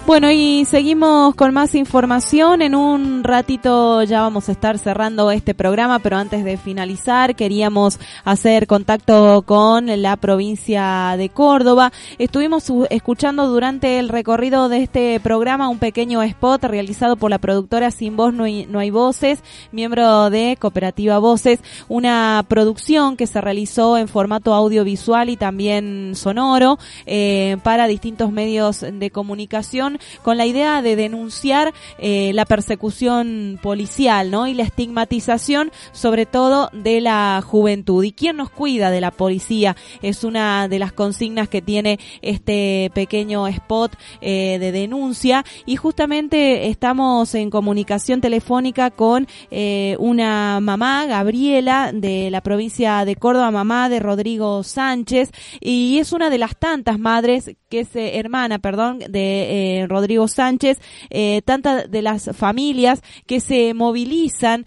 Bueno, y seguimos con más información. En un ratito ya vamos a estar cerrando este programa, pero antes de finalizar queríamos hacer contacto con la provincia de Córdoba. Estuvimos escuchando durante el recorrido de este programa un pequeño spot realizado por la productora Sin Voz No Hay Voces, miembro de Cooperativa Voces, una producción que se realizó en formato audiovisual y también sonoro para distintos medios de comunicación, con la idea de denunciar la persecución policial, ¿no? Y la estigmatización, sobre todo, de la juventud. ¿Y quién nos cuida de la policía? Es una de las consignas que tiene este pequeño spot de denuncia. Y justamente estamos en comunicación telefónica con una mamá, Gabriela, de la provincia de Córdoba, mamá de Rodrigo Sánchez, y es una de las tantas madres que es hermana de Rodrigo Sánchez, tantas de las familias que se movilizan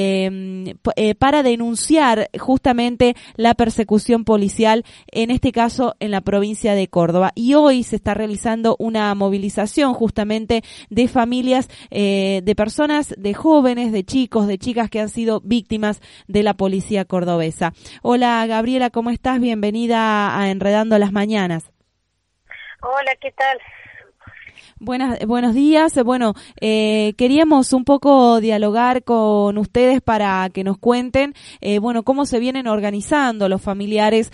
para denunciar justamente la persecución policial, en este caso en la provincia de Córdoba. Y hoy se está realizando una movilización justamente de familias, de personas, de jóvenes, de chicos, de chicas que han sido víctimas de la policía cordobesa. Hola Gabriela, ¿cómo estás? Bienvenida a Enredando las Mañanas. Hola, ¿qué tal? Buenos días. Bueno, queríamos un poco dialogar con ustedes para que nos cuenten, cómo se vienen organizando los familiares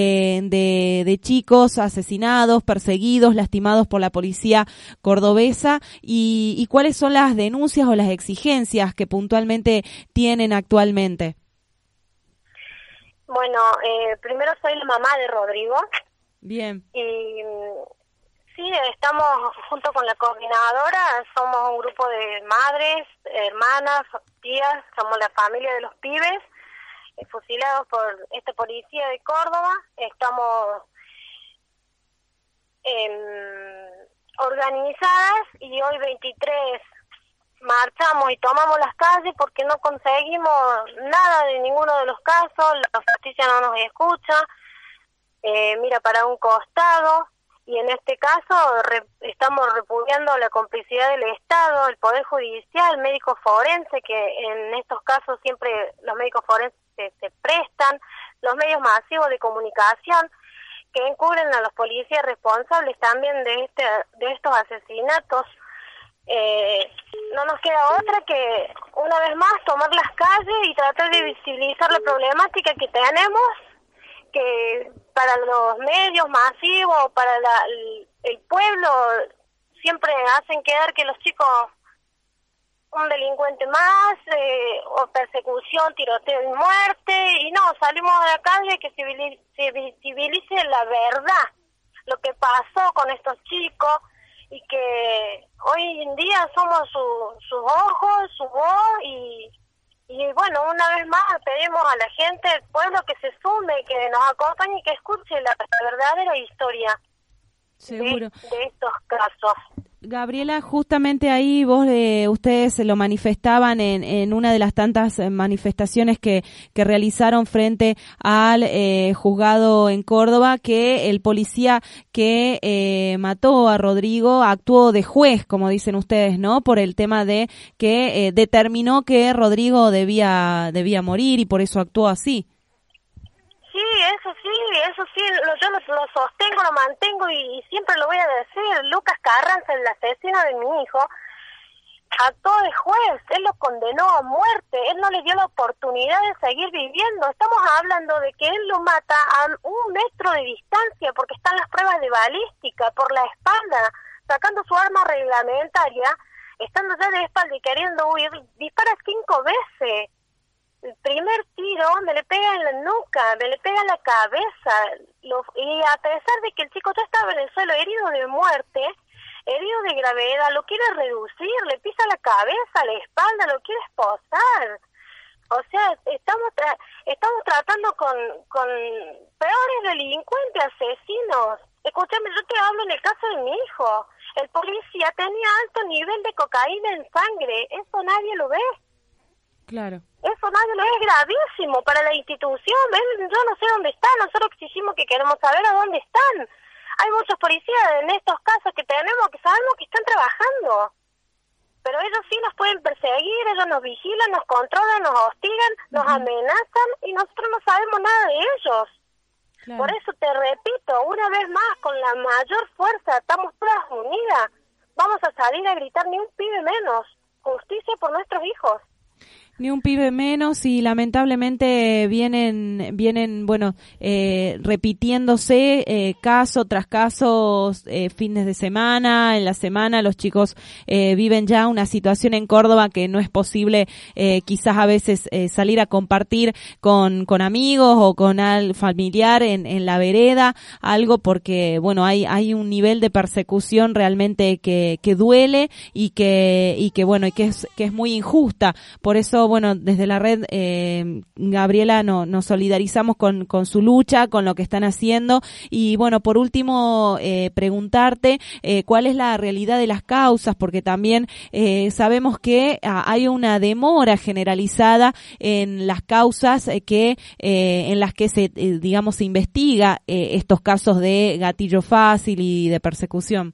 de chicos asesinados, perseguidos, lastimados por la policía cordobesa y cuáles son las denuncias o las exigencias que puntualmente tienen actualmente. Bueno, primero soy la mamá de Rodrigo. Bien. Y sí, estamos junto con la coordinadora, somos un grupo de madres, hermanas, tías, somos la familia de los pibes fusilados por esta policía de Córdoba. Estamos organizadas y hoy 23 marchamos y tomamos las calles porque no conseguimos nada de ninguno de los casos, la justicia no nos escucha. Mira para un costado, y en este caso estamos repudiando la complicidad del Estado, el Poder Judicial, médico forense, que en estos casos siempre los médicos forenses se prestan, los medios masivos de comunicación que encubren a los policías responsables también de estos asesinatos. No nos queda otra que una vez más tomar las calles y tratar de visibilizar la problemática que tenemos, que para los medios masivos, para el pueblo, siempre hacen quedar que los chicos un delincuente más, o persecución, tiroteo y muerte, y no, salimos a la calle que se visibilice la verdad, lo que pasó con estos chicos, y que hoy en día somos sus ojos, su voz, y bueno, una vez más pedimos a la gente del pueblo que se sume, que nos acompañe y que escuche la verdadera historia. Seguro. De estos casos. Gabriela, justamente ahí ustedes lo manifestaban en una de las tantas manifestaciones que realizaron frente al juzgado en Córdoba, que el policía que mató a Rodrigo actuó de juez, como dicen ustedes, ¿no? Por el tema de que determinó que Rodrigo debía morir y por eso actuó así. Eso sí, yo lo sostengo, lo mantengo y siempre lo voy a decir. Lucas Carranza, el asesino de mi hijo, actuó de juez, él lo condenó a muerte, él no le dio la oportunidad de seguir viviendo. Estamos hablando de que él lo mata a 1 metro de distancia porque están las pruebas de balística por la espalda, sacando su arma reglamentaria, estando ya de espalda y queriendo huir, dispara 5 veces. El primer tiro me le pega en la nuca, me le pega en la cabeza, y a pesar de que el chico ya estaba en el suelo herido de muerte, herido de gravedad, lo quiere reducir, le pisa la cabeza, la espalda, lo quiere esposar. O sea, estamos tratando con peores delincuentes, asesinos. Escúchame, yo te hablo en el caso de mi hijo. El policía tenía alto nivel de cocaína en sangre, eso nadie lo ve. Claro. Eso nadie lo ve, es gravísimo para la institución. Yo no sé dónde están, nosotros exigimos que queremos saber a dónde están. Hay muchos policías en estos casos que tenemos que sabemos que están trabajando, pero ellos sí nos pueden perseguir, ellos nos vigilan, nos controlan, nos hostigan, nos amenazan y nosotros no sabemos nada de ellos. Claro. Por eso te repito, una vez más, con la mayor fuerza, estamos todas unidas, vamos a salir a gritar ni un pibe menos, justicia por nuestros hijos. Ni un pibe menos, y lamentablemente vienen bueno, repitiéndose caso tras caso, fines de semana, en la semana los chicos viven ya una situación en Córdoba que no es posible quizás a veces salir a compartir con amigos o con al familiar en la vereda, algo porque bueno, hay un nivel de persecución realmente que duele y que bueno, y que es muy injusta. Por eso bueno, desde la red, Gabriela, nos solidarizamos con su lucha, con lo que están haciendo. Y bueno, por último, preguntarte cuál es la realidad de las causas, porque también sabemos que hay una demora generalizada en las causas en las que se, digamos, se investiga estos casos de gatillo fácil y de persecución.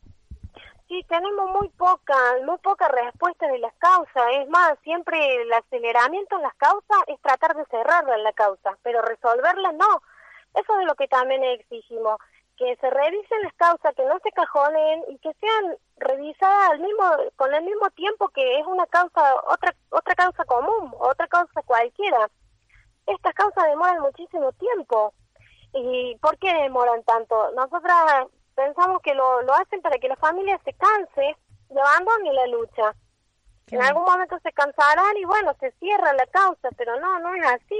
Sí, tenemos muy poca respuesta de las causas. Es más, siempre el aceleramiento en las causas es tratar de cerrarla en la causa, pero resolverla no. Eso es lo que también exigimos, que se revisen las causas, que no se cajonen y que sean revisadas con el mismo tiempo que es una causa, otra causa común, otra causa cualquiera. Estas causas demoran muchísimo tiempo. ¿Y por qué demoran tanto? Nosotras pensamos que lo hacen para que la familia se canse y abandone la lucha. Claro. En algún momento se cansarán y bueno, se cierra la causa, pero no es así.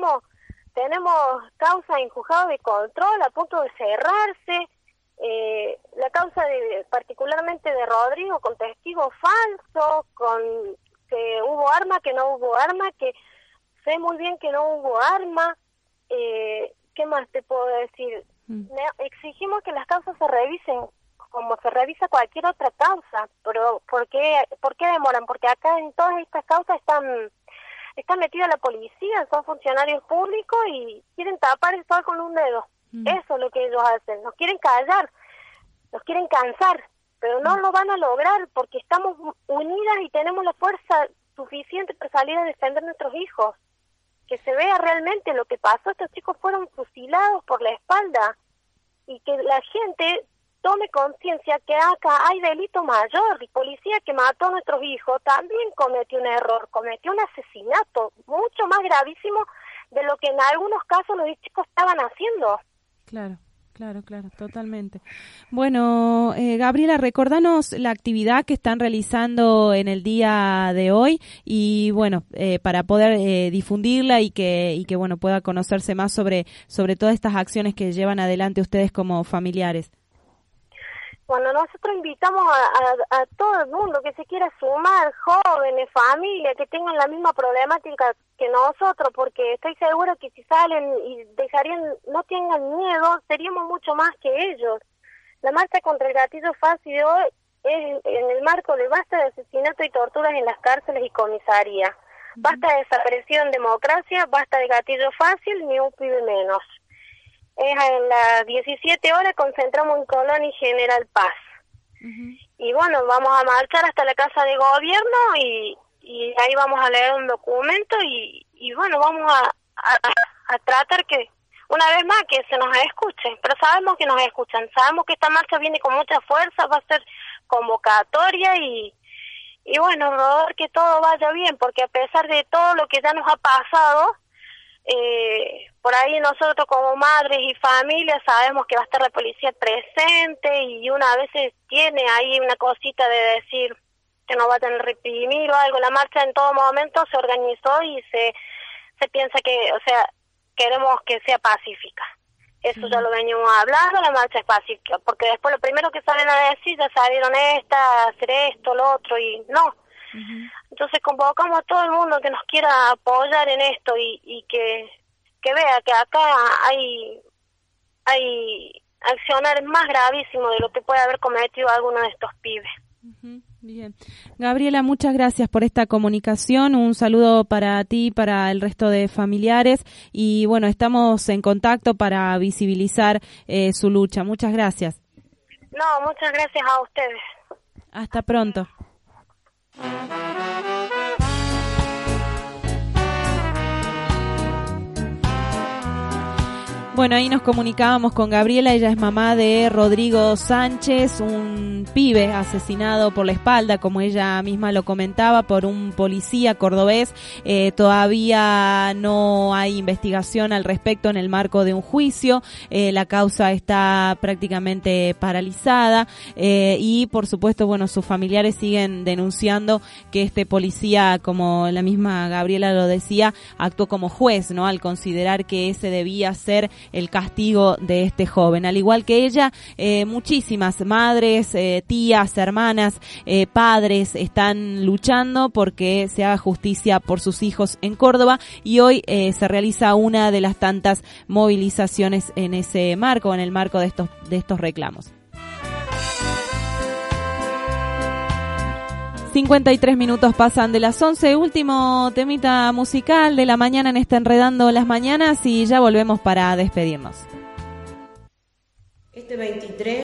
Tenemos causa en juzgado de control a punto de cerrarse. La causa particularmente de Rodrigo con testigos falsos, con que hubo arma, que no hubo arma, que sé muy bien que no hubo arma. ¿Qué más te puedo decir? Exigimos que las causas se revisen como se revisa cualquier otra causa, pero ¿por qué demoran? Porque acá en todas estas causas está metida la policía, son funcionarios públicos y quieren tapar el sol con un dedo. Eso es lo que ellos hacen, nos quieren callar, nos quieren cansar, pero no lo van a lograr porque estamos unidas y tenemos la fuerza suficiente para salir a defender a nuestros hijos. Que se vea realmente lo que pasó. Estos chicos fueron fusilados por la espalda y que la gente tome conciencia que acá hay delito mayor. El policía que mató a nuestros hijos también cometió un error, cometió un asesinato mucho más gravísimo de lo que en algunos casos los chicos estaban haciendo. Claro, totalmente. Bueno, Gabriela, recordanos la actividad que están realizando en el día de hoy y bueno, para poder difundirla y que bueno, pueda conocerse más sobre todas estas acciones que llevan adelante ustedes como familiares. Bueno, nosotros invitamos a todo el mundo que se quiera sumar, jóvenes, familias, que tengan la misma problemática que nosotros, porque estoy segura que si salen y no tengan miedo, seríamos mucho más que ellos. La marcha contra el gatillo fácil de hoy es en el marco de basta de asesinato y torturas en las cárceles y comisarías. Basta de desaparición en democracia, basta de gatillo fácil, ni un pibe menos. En las 17 horas concentramos en Colón y General Paz. Y bueno, vamos a marchar hasta la Casa de Gobierno y ahí vamos a leer un documento y bueno, vamos a tratar que, una vez más, que se nos escuche. Pero sabemos que nos escuchan, sabemos que esta marcha viene con mucha fuerza, va a ser convocatoria y bueno, Rodor, que todo vaya bien, porque a pesar de todo lo que ya nos ha pasado, por ahí nosotros como madres y familias sabemos que va a estar la policía presente y una a veces tiene ahí una cosita de decir que no va a tener reprimir o algo. La marcha en todo momento se organizó y se piensa que, o sea, queremos que sea pacífica. Eso ya lo venimos hablando, la marcha es pacífica, porque después lo primero que salen a decir, ya salieron hacer esto, lo otro, y no. Entonces convocamos a todo el mundo que nos quiera apoyar en esto y que vea que acá hay accionar más gravísimo de lo que puede haber cometido alguno de estos pibes. Bien. Gabriela, muchas gracias por esta comunicación. Un saludo para ti, para el resto de familiares. Y bueno, estamos en contacto para visibilizar su lucha. Muchas gracias. No, muchas gracias a ustedes. Hasta pronto. Bueno, ahí nos comunicábamos con Gabriela, ella es mamá de Rodrigo Sánchez, un pibe asesinado por la espalda, como ella misma lo comentaba, por un policía cordobés. Todavía no hay investigación al respecto en el marco de un juicio, la causa está prácticamente paralizada y por supuesto, bueno, sus familiares siguen denunciando que este policía, como la misma Gabriela lo decía, actuó como juez, ¿no? Al considerar que ese debía ser el castigo de este joven. Al igual que ella, muchísimas madres, tías, hermanas, padres están luchando porque se haga justicia por sus hijos en Córdoba y hoy se realiza una de las tantas movilizaciones en ese marco, en el marco de estos reclamos. 53 minutos pasan de las 11, último temita musical de la mañana en esta Enredando las Mañanas y ya volvemos para despedirnos. Este 23